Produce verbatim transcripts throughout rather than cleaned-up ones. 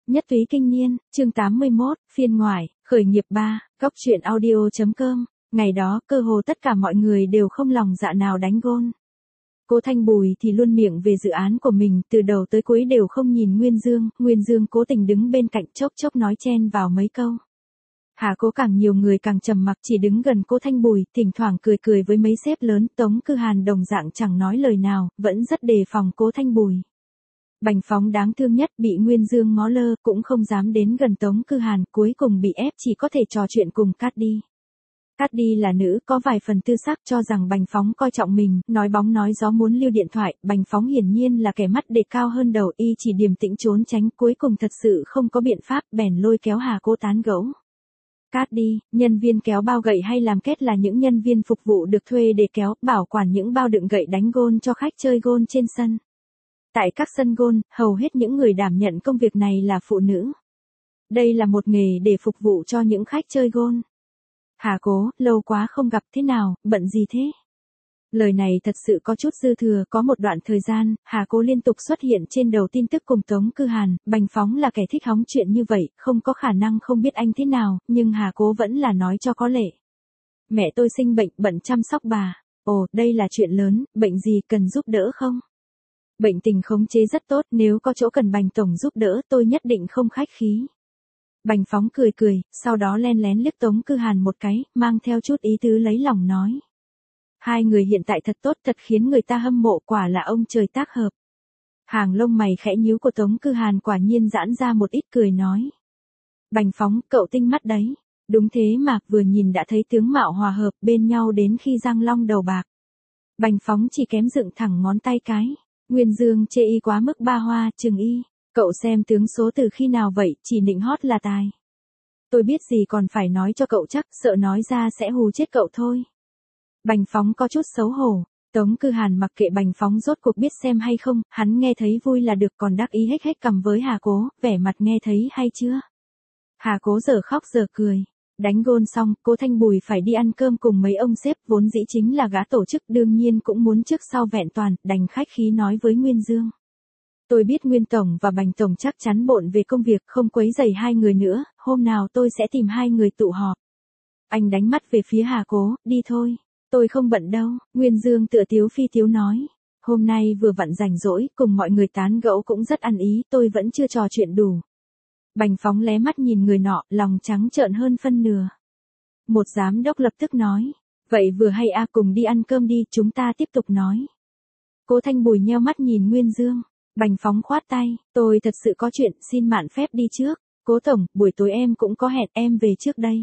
Nhất Túy Kinh Niên, chương tám mươi mốt, phiên ngoại, khởi nghiệp ba, góc truyện audio.com. Ngày đó, cơ hồ tất cả mọi người đều không lòng dạ nào đánh gôn. Cố Thanh Bùi thì luôn miệng về dự án của mình, từ đầu tới cuối đều không nhìn Nguyên Dương, Nguyên Dương cố tình đứng bên cạnh chốc chốc nói chen vào mấy câu. Hà Cố càng nhiều người càng trầm mặc, chỉ đứng gần Cố Thanh Bùi, thỉnh thoảng cười cười với mấy sếp lớn. Tống Cư Hàn đồng dạng chẳng nói lời nào, vẫn rất đề phòng Cố Thanh Bùi. Bành Phóng đáng thương nhất, bị Nguyên Dương ngó lơ, cũng không dám đến gần Tống Cư Hàn, cuối cùng bị ép chỉ có thể trò chuyện cùng Cát Đi. Cát Đi là nữ, có vài phần tư sắc, cho rằng Bành Phóng coi trọng mình, nói bóng nói gió muốn lưu điện thoại. Bành Phóng hiển nhiên là kẻ mắt để cao hơn đầu, y chỉ điềm tĩnh trốn tránh, cuối cùng thật sự không có biện pháp, bèn lôi kéo Hà Cố tán gẫu. Cát Đi, nhân viên kéo bao gậy hay làm kết là những nhân viên phục vụ được thuê để kéo, bảo quản những bao đựng gậy đánh gôn cho khách chơi gôn trên sân. Tại các sân gôn, hầu hết những người đảm nhận công việc này là phụ nữ. Đây là một nghề để phục vụ cho những khách chơi gôn. Hà Cố, lâu quá không gặp, thế nào, bận gì thế? Lời này thật sự có chút dư thừa, có một đoạn thời gian, Hà Cố liên tục xuất hiện trên đầu tin tức cùng Tống Cư Hàn. Bành Phóng là kẻ thích hóng chuyện như vậy, không có khả năng không biết anh thế nào, nhưng Hà Cố vẫn là nói cho có lệ. Mẹ tôi sinh bệnh, bận chăm sóc bà. Ồ, đây là chuyện lớn, bệnh gì, cần giúp đỡ không? Bệnh tình khống chế rất tốt, nếu có chỗ cần Bành tổng giúp đỡ, tôi nhất định không khách khí. Bành Phóng cười cười, sau đó len lén liếc Tống Cư Hàn một cái, mang theo chút ý tứ lấy lòng nói. Hai người hiện tại thật tốt, thật khiến người ta hâm mộ, quả là ông trời tác hợp. Hàng lông mày khẽ nhíu của Tống Cư Hàn quả nhiên giãn ra một ít, cười nói. Bành Phóng, cậu tinh mắt đấy. Đúng thế mà, vừa nhìn đã thấy tướng mạo hòa hợp bên nhau đến khi răng long đầu bạc. Bành Phóng chỉ kém dựng thẳng ngón tay cái. Nguyên Dương chê y quá mức ba hoa, chừng y. Cậu xem tướng số từ khi nào vậy, chỉ nịnh hót là tài. Tôi biết gì còn phải nói cho cậu chắc, sợ nói ra sẽ hù chết cậu thôi. Bành Phóng có chút xấu hổ. Tống Cư Hàn mặc kệ Bành Phóng rốt cuộc biết xem hay không, hắn nghe thấy vui là được, còn đắc ý hết hết cầm với Hà Cố, vẻ mặt nghe thấy hay chưa. Hà Cố giờ khóc giờ cười. Đánh gôn xong, Cố Thanh Bùi phải đi ăn cơm cùng mấy ông sếp, vốn dĩ chính là gã tổ chức, đương nhiên cũng muốn trước sau vẹn toàn, đành khách khí nói với Nguyên Dương. Tôi biết Nguyên Tổng và Bành Tổng chắc chắn bộn về công việc, không quấy rầy hai người nữa, hôm nào tôi sẽ tìm hai người tụ họp. Anh đánh mắt về phía Hà Cố, đi thôi, tôi không bận đâu, Nguyên Dương tựa tiếu phi tiếu nói. Hôm nay vừa vặn rảnh rỗi, cùng mọi người tán gẫu cũng rất ăn ý, tôi vẫn chưa trò chuyện đủ. Bành Phóng lé mắt nhìn người nọ, lòng trắng trợn hơn phân nửa. Một giám đốc lập tức nói, vậy vừa hay a, cùng đi ăn cơm đi, chúng ta tiếp tục nói. Cố Thanh Bùi nheo mắt nhìn Nguyên Dương. Bành Phóng khoát tay, tôi thật sự có chuyện, xin mạn phép đi trước. Cố Tổng, buổi tối em cũng có hẹn, em về trước đây.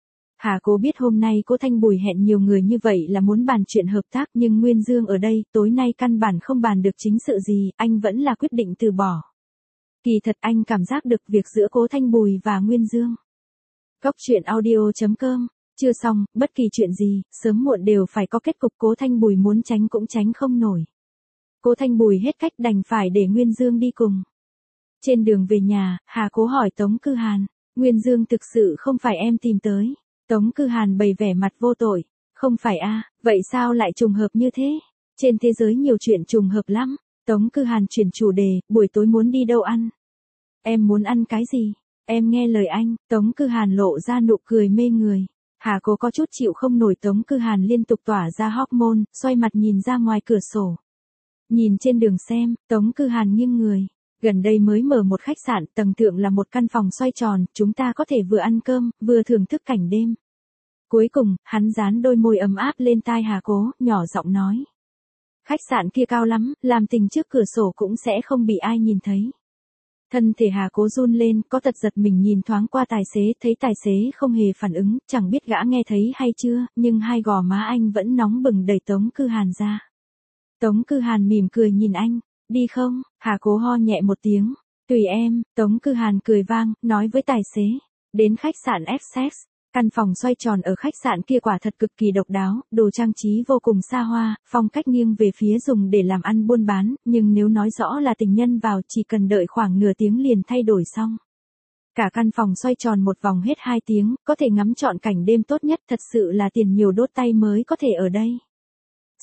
Hà Cố biết hôm nay Cố Thanh Bùi hẹn nhiều người như vậy là muốn bàn chuyện hợp tác, nhưng Nguyên Dương ở đây, tối nay căn bản không bàn được chính sự gì, anh vẫn là quyết định từ bỏ. Kỳ thật anh cảm giác được việc giữa Cố Thanh Bùi và Nguyên Dương. Góc truyện audio.com, chưa xong, bất kỳ chuyện gì, sớm muộn đều phải có kết cục, Cố Thanh Bùi muốn tránh cũng tránh không nổi. Cố Thanh Bùi hết cách đành phải để Nguyên Dương đi cùng. Trên đường về nhà, Hà Cố hỏi Tống Cư Hàn, Nguyên Dương thực sự không phải em tìm tới. Tống Cư Hàn bày vẻ mặt vô tội, không phải a, vậy sao lại trùng hợp như thế? Trên thế giới nhiều chuyện trùng hợp lắm. Tống Cư Hàn chuyển chủ đề, buổi tối muốn đi đâu ăn? Em muốn ăn cái gì? Em nghe lời anh. Tống Cư Hàn lộ ra nụ cười mê người. Hà Cố có chút chịu không nổi Tống Cư Hàn liên tục tỏa ra hormone, xoay mặt nhìn ra ngoài cửa sổ. Nhìn trên đường xem, Tống Cư Hàn nghiêng người. Gần đây mới mở một khách sạn, tầng thượng là một căn phòng xoay tròn, chúng ta có thể vừa ăn cơm, vừa thưởng thức cảnh đêm. Cuối cùng, hắn dán đôi môi ấm áp lên tai Hà Cố, nhỏ giọng nói. Khách sạn kia cao lắm, làm tình trước cửa sổ cũng sẽ không bị ai nhìn thấy. Thân thể Hà Cố run lên, có tật giật mình nhìn thoáng qua tài xế, thấy tài xế không hề phản ứng, chẳng biết gã nghe thấy hay chưa, nhưng hai gò má anh vẫn nóng bừng đẩy Tống Cư Hàn ra. Tống Cư Hàn mỉm cười nhìn anh, đi không? Hà Cố ho nhẹ một tiếng, tùy em. Tống Cư Hàn cười vang, nói với tài xế, đến khách sạn Essex. Căn phòng xoay tròn ở khách sạn kia quả thật cực kỳ độc đáo, đồ trang trí vô cùng xa hoa, phong cách nghiêng về phía dùng để làm ăn buôn bán, nhưng nếu nói rõ là tình nhân vào chỉ cần đợi khoảng nửa tiếng liền thay đổi xong. Cả căn phòng xoay tròn một vòng hết hai tiếng, có thể ngắm trọn cảnh đêm tốt nhất, thật sự là tiền nhiều đốt tay mới có thể ở đây.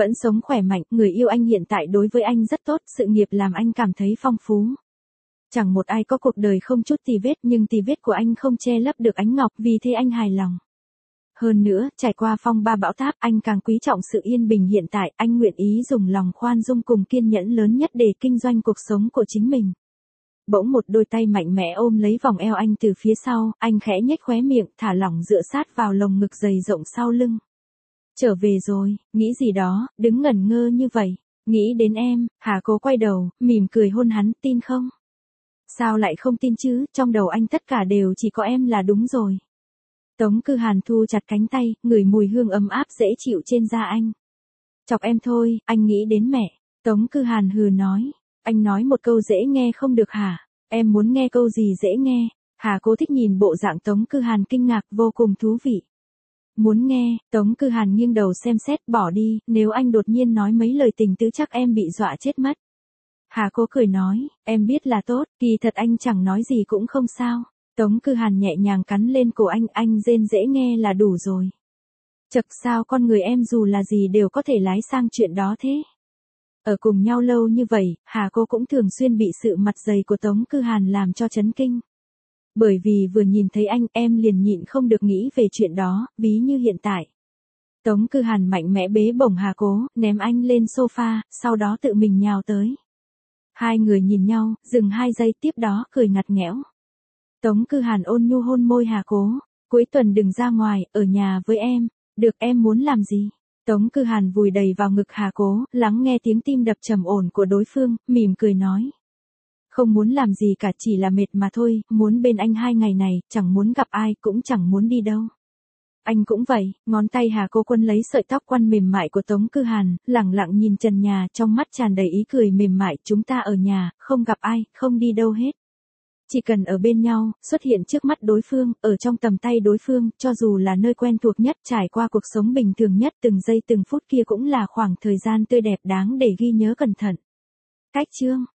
Vẫn sống khỏe mạnh, người yêu anh hiện tại đối với anh rất tốt, sự nghiệp làm anh cảm thấy phong phú. Chẳng một ai có cuộc đời không chút tì vết, nhưng tì vết của anh không che lấp được ánh ngọc, vì thế anh hài lòng. Hơn nữa, trải qua phong ba bão táp, anh càng quý trọng sự yên bình hiện tại, anh nguyện ý dùng lòng khoan dung cùng kiên nhẫn lớn nhất để kinh doanh cuộc sống của chính mình. Bỗng một đôi tay mạnh mẽ ôm lấy vòng eo anh từ phía sau, anh khẽ nhếch khóe miệng, thả lỏng dựa sát vào lồng ngực dày rộng sau lưng. Trở về rồi, nghĩ gì đó, đứng ngẩn ngơ như vậy, nghĩ đến em, Hà Cố quay đầu, mỉm cười hôn hắn, tin không? Sao lại không tin chứ, trong đầu anh tất cả đều chỉ có em là đúng rồi. Tống Cư Hàn thu chặt cánh tay, ngửi mùi hương ấm áp dễ chịu trên da anh. Chọc em thôi, anh nghĩ đến mẹ. Tống Cư Hàn hừ nói. Anh nói một câu dễ nghe không được hả? Em muốn nghe câu gì dễ nghe? Hà Cố thích nhìn bộ dạng Tống Cư Hàn kinh ngạc, vô cùng thú vị. Muốn nghe, Tống Cư Hàn nghiêng đầu xem xét, bỏ đi, nếu anh đột nhiên nói mấy lời tình tứ chắc em bị dọa chết mất. Hà Cố cười nói, em biết là tốt, kỳ thật anh chẳng nói gì cũng không sao. Tống Cư Hàn nhẹ nhàng cắn lên cổ anh, anh rên dễ nghe là đủ rồi. Chật, sao con người em dù là gì đều có thể lái sang chuyện đó thế? Ở cùng nhau lâu như vậy, Hà Cố cũng thường xuyên bị sự mặt dày của Tống Cư Hàn làm cho chấn kinh. Bởi vì vừa nhìn thấy anh, em liền nhịn không được nghĩ về chuyện đó, ví như hiện tại. Tống Cư Hàn mạnh mẽ bế bổng Hà Cố, ném anh lên sofa, sau đó tự mình nhào tới. Hai người nhìn nhau, dừng hai giây, tiếp đó cười ngặt nghẽo. Tống Cư Hàn ôn nhu hôn môi Hà Cố, cuối tuần đừng ra ngoài, ở nhà với em. Được, em muốn làm gì? Tống Cư Hàn vùi đầy vào ngực Hà Cố, lắng nghe tiếng tim đập trầm ổn của đối phương, mỉm cười nói. Không muốn làm gì cả, chỉ là mệt mà thôi, muốn bên anh hai ngày này, chẳng muốn gặp ai, cũng chẳng muốn đi đâu. Anh cũng vậy, ngón tay Hà Cố quân lấy sợi tóc quăn mềm mại của Tống Cư Hàn, lẳng lặng nhìn trần nhà, trong mắt tràn đầy ý cười mềm mại, chúng ta ở nhà, không gặp ai, không đi đâu hết. Chỉ cần ở bên nhau, xuất hiện trước mắt đối phương, ở trong tầm tay đối phương, cho dù là nơi quen thuộc nhất, trải qua cuộc sống bình thường nhất, từng giây từng phút kia cũng là khoảng thời gian tươi đẹp đáng để ghi nhớ cẩn thận. Cách chương